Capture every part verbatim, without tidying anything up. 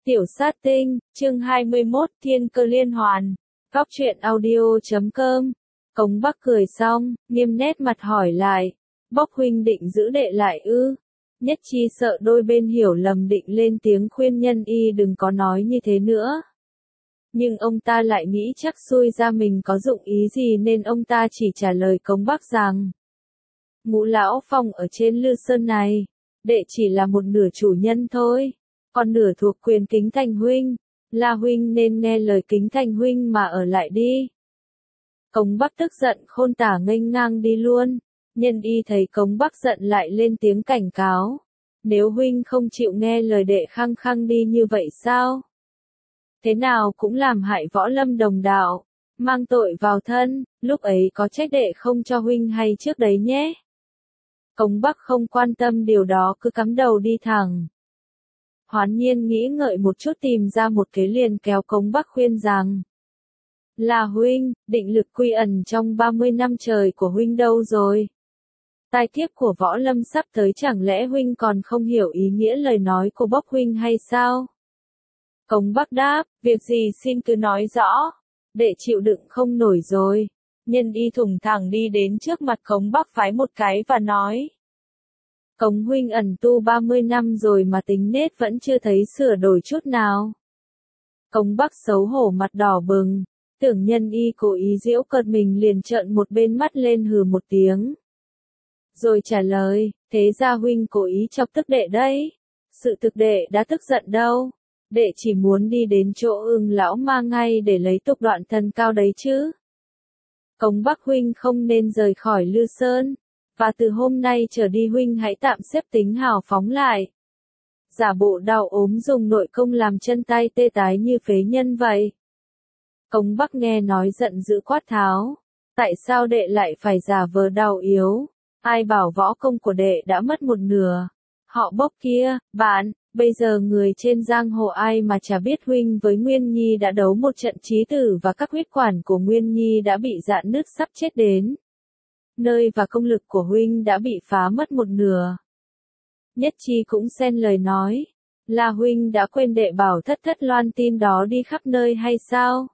Tiểu sát tinh, chương hai mươi mốt, thiên cơ liên hoàn. Góc truyện audio chấm com. Cống Bắc cười xong, nghiêm nét mặt hỏi lại. Bốc huynh định giữ đệ lại ư? Nhất Chi sợ đôi bên hiểu lầm định lên tiếng khuyên Nhân Y đừng có nói như thế nữa. Nhưng ông ta lại nghĩ chắc xui ra mình có dụng ý gì nên ông ta chỉ trả lời Cống Bắc rằng. Ngũ lão phong ở trên Lư Sơn này, đệ chỉ là một nửa chủ nhân thôi. Còn nửa thuộc quyền Kính Thành huynh, là huynh nên nghe lời Kính Thành huynh mà ở lại đi. Cống Bắc tức giận khôn tả nghênh ngang đi luôn. Nhân Y thấy Cống Bắc giận lại lên tiếng cảnh cáo. Nếu huynh không chịu nghe lời đệ khăng khăng đi như vậy sao? Thế nào cũng làm hại võ lâm đồng đạo, mang tội vào thân, lúc ấy có trách đệ không cho huynh hay trước đấy nhé. Cống Bắc không quan tâm điều đó cứ cắm đầu đi thẳng. Hoán Nhiên nghĩ ngợi một chút tìm ra một kế liền kéo Cống Bắc khuyên rằng. Là huynh, định lực quy ẩn trong ba mươi năm trời của huynh đâu rồi? Tai kiếp của võ lâm sắp tới chẳng lẽ huynh còn không hiểu ý nghĩa lời nói của Bốc huynh hay sao? Cống Bắc đáp, việc gì xin cứ nói rõ, đệ chịu đựng không nổi rồi. Nhân Y thủng thẳng đi đến trước mặt Cống Bắc phái một cái và nói. Cống huynh ẩn tu ba mươi năm rồi mà tính nết vẫn chưa thấy sửa đổi chút nào. Cống Bắc xấu hổ mặt đỏ bừng, tưởng Nhân Y cố ý giễu cợt mình liền trợn một bên mắt lên hừ một tiếng. Rồi trả lời, thế ra huynh cố ý chọc tức đệ đấy. Sự thực đệ đã tức giận đâu. Đệ chỉ muốn đi đến chỗ Ưng lão ma ngay để lấy tục đoạn thần cao đấy chứ. Cống Bắc huynh không nên rời khỏi Lư Sơn. Và từ hôm nay trở đi huynh hãy tạm xếp tính hào phóng lại. Giả bộ đau ốm dùng nội công làm chân tay tê tái như phế nhân vậy. Cống Bắc nghe nói giận dữ quát tháo. Tại sao đệ lại phải giả vờ đau yếu? Ai bảo võ công của đệ đã mất một nửa? Họ Bốc kia, bạn, bây giờ người trên giang hồ ai mà chả biết huynh với Nguyên Nhi đã đấu một trận chí tử và các huyết quản của Nguyên Nhi đã bị rạn nứt sắp chết đến. Nơi và công lực của huynh đã bị phá mất một nửa. Nhất Chi cũng xen lời nói. Là huynh đã quên đệ bảo thất thất loan tin đó đi khắp nơi hay sao?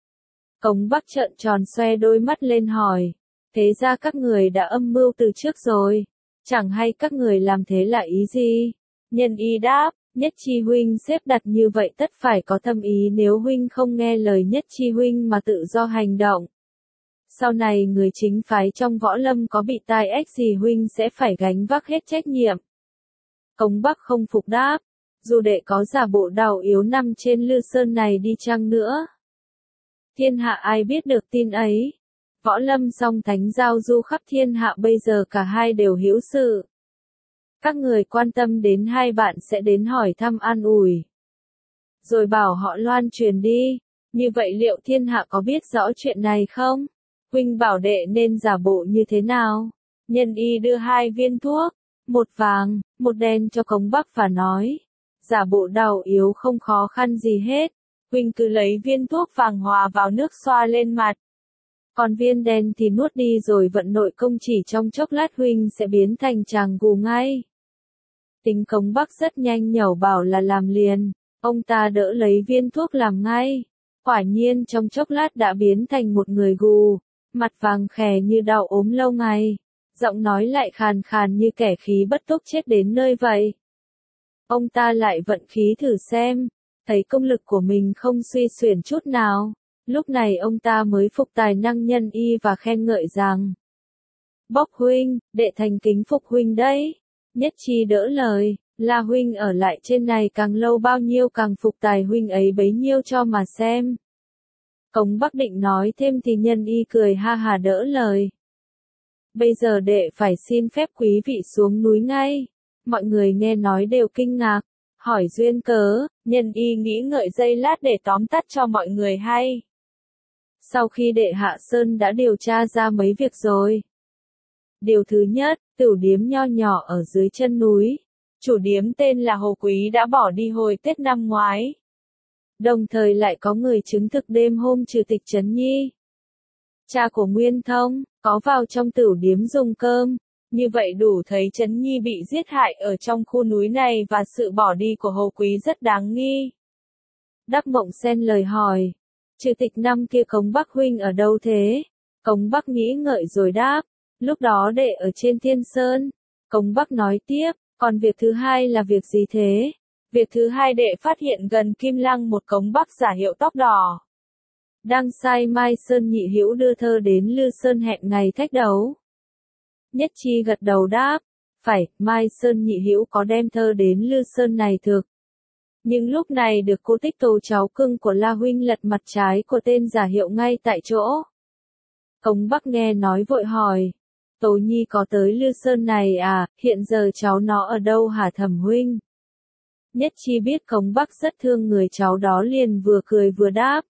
Cống Bắc trợn tròn xoe đôi mắt lên hỏi. Thế ra các người đã âm mưu từ trước rồi. Chẳng hay các người làm thế là ý gì? Nhân Y đáp, Nhất Chi huynh xếp đặt như vậy tất phải có thâm ý nếu huynh không nghe lời Nhất Chi huynh mà tự do hành động. Sau này người chính phái trong võ lâm có bị tai ách gì huynh sẽ phải gánh vác hết trách nhiệm. Cống Bắc không phục đáp, dù đệ có giả bộ đau yếu nằm trên Lư Sơn này đi chăng nữa. Thiên hạ ai biết được tin ấy. Võ lâm song thánh giao du khắp thiên hạ bây giờ cả hai đều hữu sự. Các người quan tâm đến hai bạn sẽ đến hỏi thăm an ủi. Rồi bảo họ loan truyền đi, như vậy liệu thiên hạ có biết rõ chuyện này không? Huynh bảo đệ nên giả bộ như thế nào? Nhân Y đưa hai viên thuốc, một vàng, một đen cho Cống Bắc và nói. Giả bộ đau yếu không khó khăn gì hết. Huynh cứ lấy viên thuốc vàng hòa vào nước xoa lên mặt. Còn viên đen thì nuốt đi rồi vận nội công chỉ trong chốc lát huynh sẽ biến thành chàng gù ngay. Tính Cống Bắc rất nhanh nhẩu bảo là làm liền. Ông ta đỡ lấy viên thuốc làm ngay. Quả nhiên trong chốc lát đã biến thành một người gù. Mặt vàng khè như đau ốm lâu ngày. Giọng nói lại khàn khàn như kẻ khí bất túc chết đến nơi vậy. Ông ta lại vận khí thử xem. Thấy công lực của mình không suy xuyển chút nào. Lúc này ông ta mới phục tài năng Nhân Y và khen ngợi rằng. Bốc huynh, đệ thành kính phục huynh đấy. Nhất Chi đỡ lời, là huynh ở lại trên này càng lâu bao nhiêu càng phục tài huynh ấy bấy nhiêu cho mà xem. Cống Bắc định nói thêm thì Nhân Y cười ha hà đỡ lời. Bây giờ đệ phải xin phép quý vị xuống núi ngay. Mọi người nghe nói đều kinh ngạc. Hỏi duyên cớ, Nhân Y nghĩ ngợi giây lát để tóm tắt cho mọi người hay. Sau khi đệ hạ sơn đã điều tra ra mấy việc rồi. Điều thứ nhất, tửu điếm nho nhỏ ở dưới chân núi. Chủ điếm tên là Hồ Quý đã bỏ đi hồi Tết năm ngoái. Đồng thời lại có người chứng thực đêm hôm Trừ Tịch Trấn Nhi, cha của Nguyên Thông, có vào trong tửu điếm dùng cơm. Như vậy đủ thấy Trấn Nhi bị giết hại ở trong khu núi này và sự bỏ đi của Hồ Quý rất đáng nghi. Đáp Mộng xen lời hỏi. Chủ tịch năm kia Cống Bắc huynh ở đâu thế? Cống Bắc nghĩ ngợi rồi đáp. Lúc đó đệ ở trên Thiên Sơn. Cống Bắc nói tiếp, còn việc thứ hai là việc gì thế? Việc thứ hai đệ phát hiện gần Kim Lăng một Cống Bắc giả hiệu tóc đỏ. Đang sai Mai Sơn Nhị Hữu đưa thơ đến Lư Sơn hẹn ngày thách đấu. Nhất Chi gật đầu đáp, phải, Mai Sơn Nhị Hữu có đem thơ đến Lư Sơn này thực. Nhưng lúc này được cô Tích Tố cháu cưng của La huynh lật mặt trái của tên giả hiệu ngay tại chỗ. Cống Bắc nghe nói vội hỏi, Tố Nhi có tới Lư Sơn này à, hiện giờ cháu nó ở đâu hả Thẩm huynh? Nhất Chi biết Cống Bắc rất thương người cháu đó liền vừa cười vừa đáp.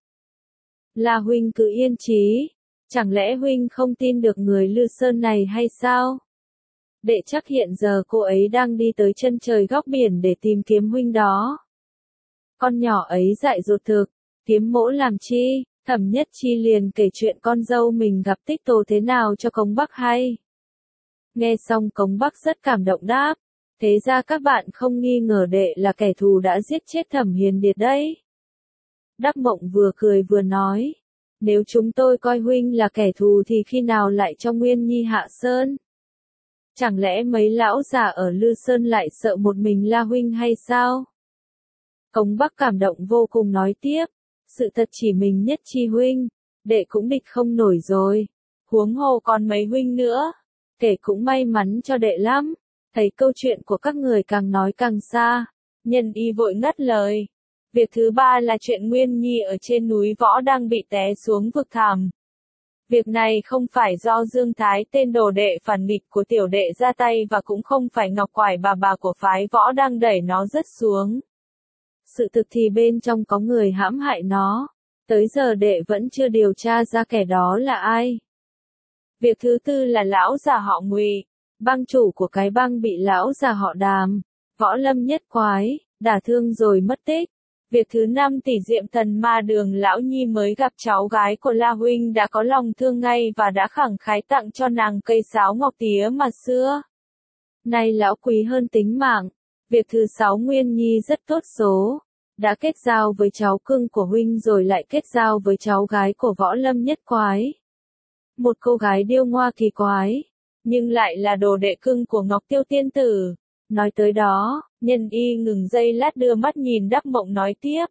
La huynh cứ yên trí, chẳng lẽ huynh không tin được người Lư Sơn này hay sao? Đệ chắc hiện giờ cô ấy đang đi tới chân trời góc biển để tìm kiếm huynh đó. Con nhỏ ấy dại dột thực, kiếm mỗ làm chi? Thẩm Nhất Chi liền kể chuyện con dâu mình gặp Tích Tố thế nào cho Cống Bắc hay. Nghe xong Cống Bắc rất cảm động đáp, thế ra các bạn không nghi ngờ đệ là kẻ thù đã giết chết Thẩm Hiền Điệt đấy. Đáp Mộng vừa cười vừa nói, nếu chúng tôi coi huynh là kẻ thù thì khi nào lại cho Nguyên Nhi hạ sơn? Chẳng lẽ mấy lão già ở Lư Sơn lại sợ một mình La huynh hay sao? Cống Bắc cảm động vô cùng nói tiếp, sự thật chỉ mình Nhất Chi huynh, đệ cũng địch không nổi rồi, huống hồ còn mấy huynh nữa, kể cũng may mắn cho đệ lắm. Thấy câu chuyện của các người càng nói càng xa, Nhân Y vội ngắt lời. Việc thứ ba là chuyện Nguyên Nhi ở trên núi Võ đang bị té xuống vực thẳm. Việc này không phải do Dương Thái tên đồ đệ phản nghịch của tiểu đệ ra tay và cũng không phải Ngọc Quải bà bà của phái Võ đang đẩy nó rớt xuống. Sự thực thì bên trong có người hãm hại nó, tới giờ đệ vẫn chưa điều tra ra kẻ đó là ai. Việc thứ tư là lão già họ Ngụy, bang chủ của cái bang bị lão già họ Đàm, Võ Lâm Nhất Quái, đả thương rồi mất tích. Việc thứ năm tỷ Diệm Thần Ma Đường lão nhi mới gặp cháu gái của La huynh đã có lòng thương ngay và đã khẳng khái tặng cho nàng cây sáo ngọc tía mà xưa. Nay lão quý hơn tính mạng. Việc thứ sáu Nguyên Nhi rất tốt số, đã kết giao với cháu cưng của huynh rồi lại kết giao với cháu gái của Võ Lâm Nhất Quái. Một cô gái điêu ngoa kỳ quái, nhưng lại là đồ đệ cưng của Ngọc Tiêu Tiên Tử. Nói tới đó, Nhân Y ngừng giây lát đưa mắt nhìn Đáp Mộng nói tiếp.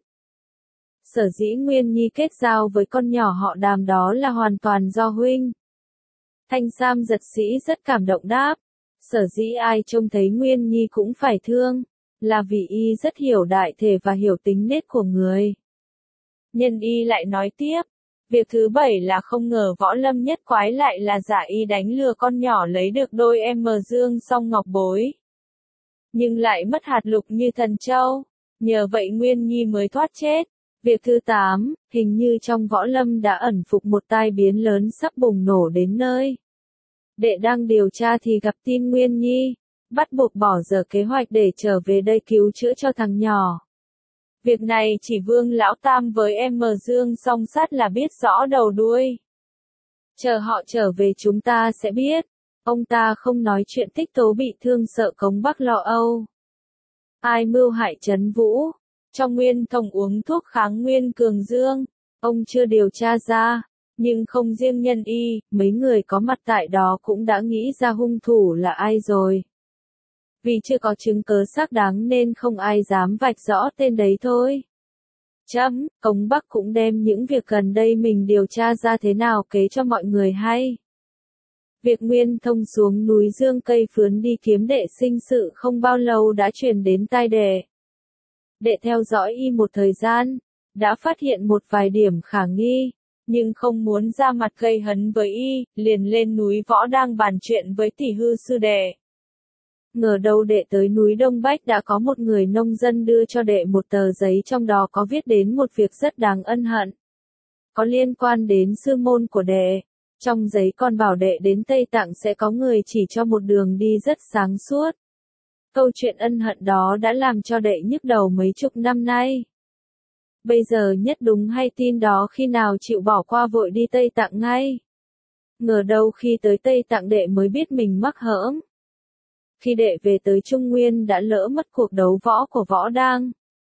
Sở dĩ Nguyên Nhi kết giao với con nhỏ họ Đàm đó là hoàn toàn do huynh. Thanh Sam giật sĩ rất cảm động đáp. Sở dĩ ai trông thấy Nguyên Nhi cũng phải thương, là vì y rất hiểu đại thể và hiểu tính nết của người. Nhân Y lại nói tiếp. Việc thứ bảy là không ngờ Võ Lâm Nhất Quái lại là giả y đánh lừa con nhỏ lấy được đôi em mờ dương song ngọc bối. Nhưng lại mất hạt lục như thần châu, nhờ vậy Nguyên Nhi mới thoát chết. Việc thứ tám, hình như trong Võ Lâm đã ẩn phục một tai biến lớn sắp bùng nổ đến nơi. Đệ đang điều tra thì gặp tin Nguyên Nhi, bắt buộc bỏ dở kế hoạch để trở về đây cứu chữa cho thằng nhỏ. Việc này chỉ Vương Lão Tam với em mờ Dương song sát là biết rõ đầu đuôi. Chờ họ trở về chúng ta sẽ biết. Ông ta không nói chuyện Tích Tố bị thương sợ Cống Bắc lo âu. Ai mưu hại Trấn Vũ? Trong Nguyên Thông uống thuốc kháng nguyên cường dương, ông chưa điều tra ra. Nhưng không riêng Nhân Y, mấy người có mặt tại đó cũng đã nghĩ ra hung thủ là ai rồi. Vì chưa có chứng cớ xác đáng nên không ai dám vạch rõ tên đấy thôi. Chấm, Cống Bắc cũng đem những việc gần đây mình điều tra ra thế nào kể cho mọi người hay. Việc Nguyên Thông xuống núi Dương Cây Phướn đi kiếm đệ sinh sự không bao lâu đã truyền đến tai đệ. Đệ theo dõi y một thời gian, đã phát hiện một vài điểm khả nghi, nhưng không muốn ra mặt gây hấn với y, liền lên núi Võ đang bàn chuyện với tỷ hư sư đệ. Ngờ đâu đệ tới núi Đông Bách đã có một người nông dân đưa cho đệ một tờ giấy trong đó có viết đến một việc rất đáng ân hận. Có liên quan đến sư môn của đệ. Trong giấy còn bảo đệ đến Tây Tạng sẽ có người chỉ cho một đường đi rất sáng suốt. Câu chuyện ân hận đó đã làm cho đệ nhức đầu mấy chục năm nay. Bây giờ nhất đúng hay tin đó khi nào chịu bỏ qua vội đi Tây Tạng ngay. Ngờ đâu khi tới Tây Tạng đệ mới biết mình mắc hỡm. Khi đệ về tới Trung Nguyên đã lỡ mất cuộc đấu võ của Võ Đang.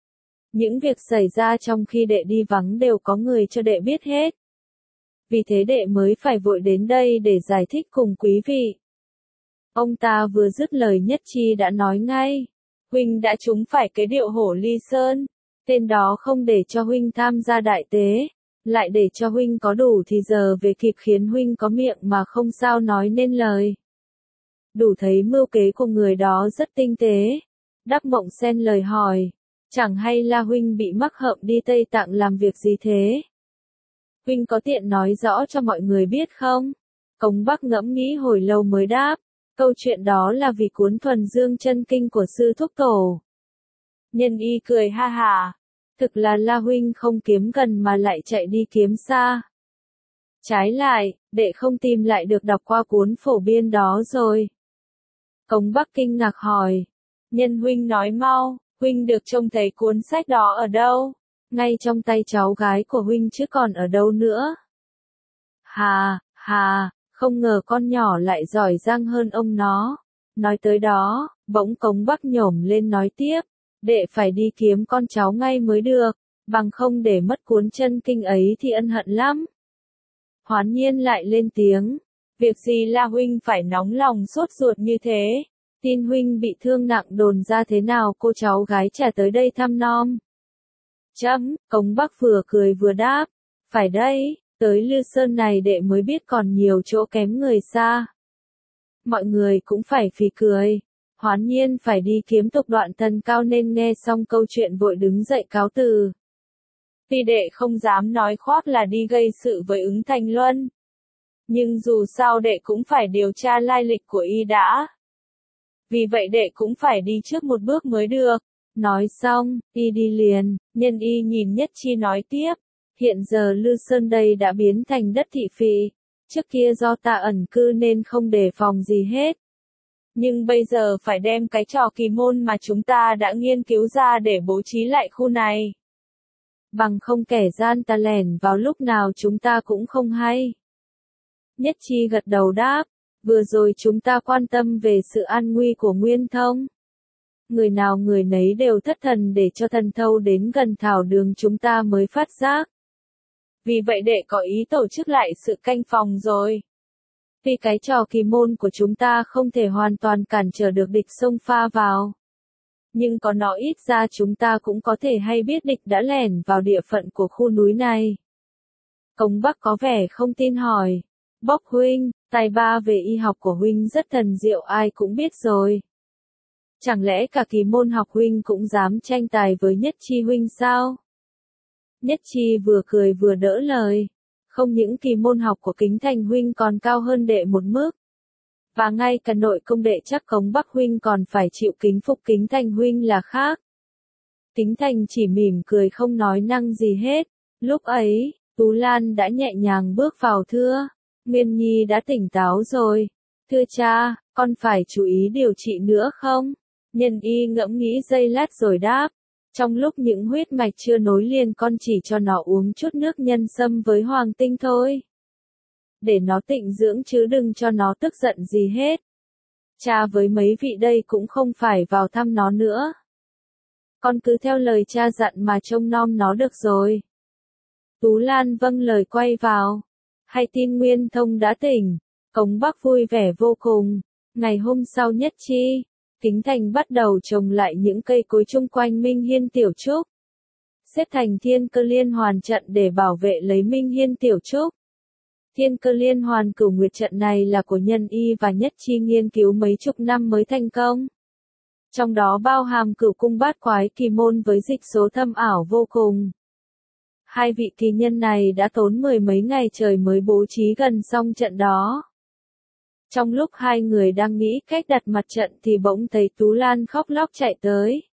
Những việc xảy ra trong khi đệ đi vắng đều có người cho đệ biết hết. Vì thế đệ mới phải vội đến đây để giải thích cùng quý vị. Ông ta vừa dứt lời Nhất Chi đã nói ngay. Huynh đã trúng phải cái điệu hổ ly sơn. Tên đó không để cho huynh tham gia đại tế, lại để cho huynh có đủ thì giờ về kịp khiến huynh có miệng mà không sao nói nên lời. Đủ thấy mưu kế của người đó rất tinh tế. Đắc Mộng xen lời hỏi. Chẳng hay là huynh bị mắc hợm đi Tây Tạng làm việc gì thế? Huynh có tiện nói rõ cho mọi người biết không? Cống Bắc ngẫm nghĩ hồi lâu mới đáp. Câu chuyện đó là vì cuốn Thuần Dương Chân Kinh của sư thúc tổ. Nhân Y cười ha hả. Thực là La huynh không kiếm gần mà lại chạy đi kiếm xa. Trái lại, đệ không tìm lại được đọc qua cuốn phổ biên đó rồi. Cống Bắc kinh ngạc hỏi. Nhân huynh nói mau, huynh được trông thấy cuốn sách đó ở đâu? Ngay trong tay cháu gái của huynh chứ còn ở đâu nữa? Hà, hà, không ngờ con nhỏ lại giỏi giang hơn ông nó. Nói tới đó, bỗng Cống Bắc nhổm lên nói tiếp. Đệ phải đi kiếm con cháu ngay mới được, bằng không để mất cuốn chân kinh ấy thì ân hận lắm. Hoán Nhiên lại lên tiếng. Việc gì là huynh phải nóng lòng sốt ruột như thế? Tin huynh bị thương nặng đồn ra thế nào cô cháu gái trả tới đây thăm nom? Chấm, Cống Bắc vừa cười vừa đáp. Phải đây, tới Lư Sơn này đệ mới biết còn nhiều chỗ kém người xa. Mọi người cũng phải phì cười. Hoán Nhiên phải đi kiếm tục đoạn thần cao nên nghe xong câu chuyện vội đứng dậy cáo từ. Tuy đệ không dám nói khoác là đi gây sự với Ứng Thành Luân. Nhưng dù sao đệ cũng phải điều tra lai lịch của y đã. Vì vậy đệ cũng phải đi trước một bước mới được. Nói xong, y đi liền, Nhân Y nhìn Nhất Chi nói tiếp. Hiện giờ Lư Sơn đây đã biến thành đất thị phỉ. Trước kia do ta ẩn cư nên không đề phòng gì hết. Nhưng bây giờ phải đem cái trò kỳ môn mà chúng ta đã nghiên cứu ra để bố trí lại khu này. Bằng không kẻ gian ta lẻn vào lúc nào chúng ta cũng không hay. Nhất Chi gật đầu đáp, vừa rồi chúng ta quan tâm về sự an nguy của Nguyên Thông. Người nào người nấy đều thất thần để cho thần thâu đến gần thảo đường chúng ta mới phát giác. Vì vậy đệ có ý tổ chức lại sự canh phòng rồi. Tuy cái trò kỳ môn của chúng ta không thể hoàn toàn cản trở được địch xông pha vào. Nhưng có nó ít ra chúng ta cũng có thể hay biết địch đã lẻn vào địa phận của khu núi này. Cống Bắc có vẻ không tin hỏi. Bốc huynh, tài ba về y học của huynh rất thần diệu ai cũng biết rồi. Chẳng lẽ cả kỳ môn học huynh cũng dám tranh tài với Nhất Chi huynh sao? Nhất Chi vừa cười vừa đỡ lời. Không những kỳ môn học của Kính Thành huynh còn cao hơn đệ một mức. Và ngay cả nội công đệ chắc Cống Bắc huynh còn phải chịu kính phục Kính Thành huynh là khác. Kính Thành chỉ mỉm cười không nói năng gì hết. Lúc ấy, Tú Lan đã nhẹ nhàng bước vào thưa. Nguyên Nhi đã tỉnh táo rồi. Thưa cha, con phải chú ý điều trị nữa không? Nhân Y ngẫm nghĩ giây lát rồi đáp. Trong lúc những huyết mạch chưa nối liền con chỉ cho nó uống chút nước nhân sâm với hoàng tinh thôi. Để nó tịnh dưỡng chứ đừng cho nó tức giận gì hết. Cha với mấy vị đây cũng không phải vào thăm nó nữa. Con cứ theo lời cha dặn mà trông nom nó được rồi. Tú Lan vâng lời quay vào. Hay tin Nguyên Thông đã tỉnh. Cống Bắc vui vẻ vô cùng. Ngày hôm sau Nhất Chi, Kính Thành bắt đầu trồng lại những cây cối chung quanh Minh Hiên Tiểu Trúc. Xếp thành Thiên Cơ Liên Hoàn trận để bảo vệ lấy Minh Hiên Tiểu Trúc. Thiên Cơ Liên Hoàn Cửu Nguyệt trận này là của Nhân Y và Nhất Chi nghiên cứu mấy chục năm mới thành công. Trong đó bao hàm cửu cung bát quái kỳ môn với dịch số thâm ảo vô cùng. Hai vị kỳ nhân này đã tốn mười mấy ngày trời mới bố trí gần xong trận đó. Trong lúc hai người đang nghĩ cách đặt mặt trận thì bỗng thấy Tú Lan khóc lóc chạy tới.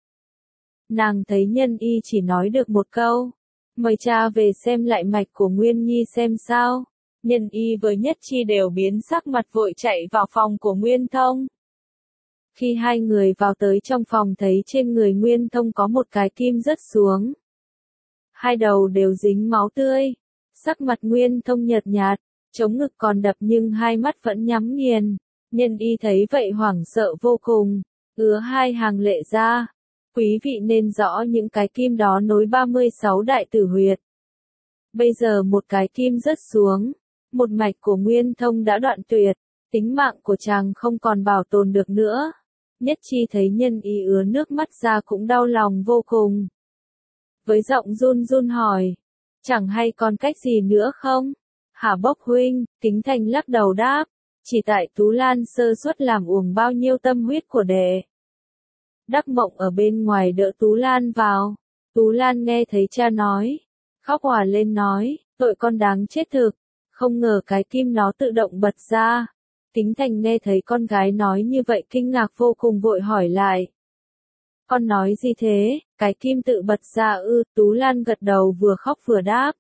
Nàng thấy Nhân Y chỉ nói được một câu. Mời cha về xem lại mạch của Nguyên Nhi xem sao. Nhân Y với Nhất Chi đều biến sắc mặt vội chạy vào phòng của Nguyên Thông. Khi hai người vào tới trong phòng thấy trên người Nguyên Thông có một cái kim rớt xuống. Hai đầu đều dính máu tươi. Sắc mặt Nguyên Thông nhợt nhạt. Chống ngực còn đập nhưng hai mắt vẫn nhắm nghiền. Nhân Y thấy vậy hoảng sợ vô cùng, ứa hai hàng lệ ra. Quý vị nên rõ những cái kim đó nối ba mươi sáu đại tử huyệt. Bây giờ một cái kim rớt xuống, một mạch của Nguyên Thông đã đoạn tuyệt, tính mạng của chàng không còn bảo tồn được nữa. Nhất Chi thấy Nhân Y ứa nước mắt ra cũng đau lòng vô cùng. Với giọng run run hỏi, chẳng hay còn cách gì nữa không? Hả Bốc huynh? Kính Thành lắc đầu đáp, chỉ tại Tú Lan sơ suất làm uổng bao nhiêu tâm huyết của đệ. Đắc Mộng ở bên ngoài đỡ Tú Lan vào. Tú Lan nghe thấy cha nói, khóc òa lên nói, tội con đáng chết thực, không ngờ cái kim nó tự động bật ra. Kính Thành nghe thấy con gái nói như vậy kinh ngạc vô cùng vội hỏi lại. Con nói gì thế, cái kim tự bật ra ư? Tú Lan gật đầu vừa khóc vừa đáp.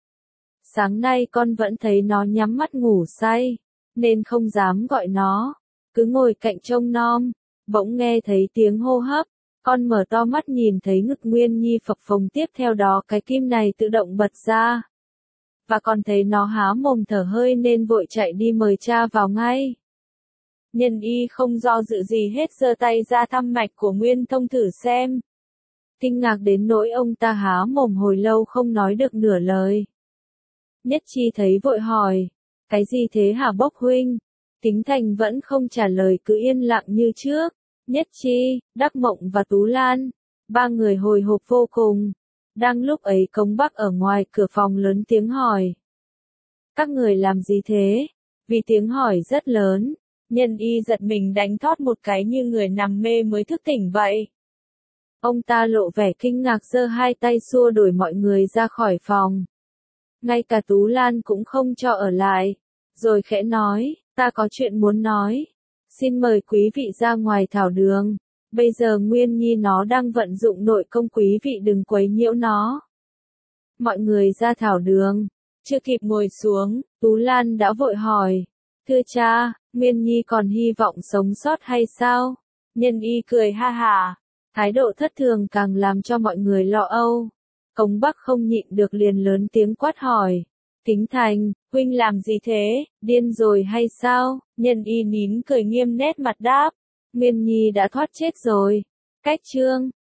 Sáng nay con vẫn thấy nó nhắm mắt ngủ say, nên không dám gọi nó, cứ ngồi cạnh trông nom. Bỗng nghe thấy tiếng hô hấp, con mở to mắt nhìn thấy ngực Nguyên Nhi phập phồng, tiếp theo đó cái kim này tự động bật ra. Và còn thấy nó há mồm thở hơi nên vội chạy đi mời cha vào ngay. Nhân Y không do dự gì hết giơ tay ra thăm mạch của Nguyên Thông thử xem. Kinh ngạc đến nỗi ông ta há mồm hồi lâu không nói được nửa lời. Nhất Chi thấy vội hỏi, cái gì thế hả Bốc huynh? Kính Thành vẫn không trả lời, cứ yên lặng như trước. Nhất Chi, Đắc Mộng và Tú Lan, ba người hồi hộp vô cùng. Đang lúc ấy Cống Bắc ở ngoài cửa phòng lớn tiếng hỏi. Các người làm gì thế? Vì tiếng hỏi rất lớn, Nhân Y giật mình đánh thót một cái như người nằm mê mới thức tỉnh vậy. Ông ta lộ vẻ kinh ngạc giơ hai tay xua đuổi mọi người ra khỏi phòng. Ngay cả Tú Lan cũng không cho ở lại, rồi khẽ nói, ta có chuyện muốn nói. Xin mời quý vị ra ngoài thảo đường. Bây giờ Nguyên Nhi nó đang vận dụng nội công, quý vị đừng quấy nhiễu nó. Mọi người ra thảo đường. Chưa kịp ngồi xuống, Tú Lan đã vội hỏi. Thưa cha, Nguyên Nhi còn hy vọng sống sót hay sao? Nhân Y cười ha hả. Thái độ thất thường càng làm cho mọi người lo âu. Cống Bắc không nhịn được liền lớn tiếng quát hỏi. Kính Thành, huynh làm gì thế, điên rồi hay sao? Nhân Y nín cười nghiêm nét mặt đáp. Nguyên Nhi đã thoát chết rồi. Cách chương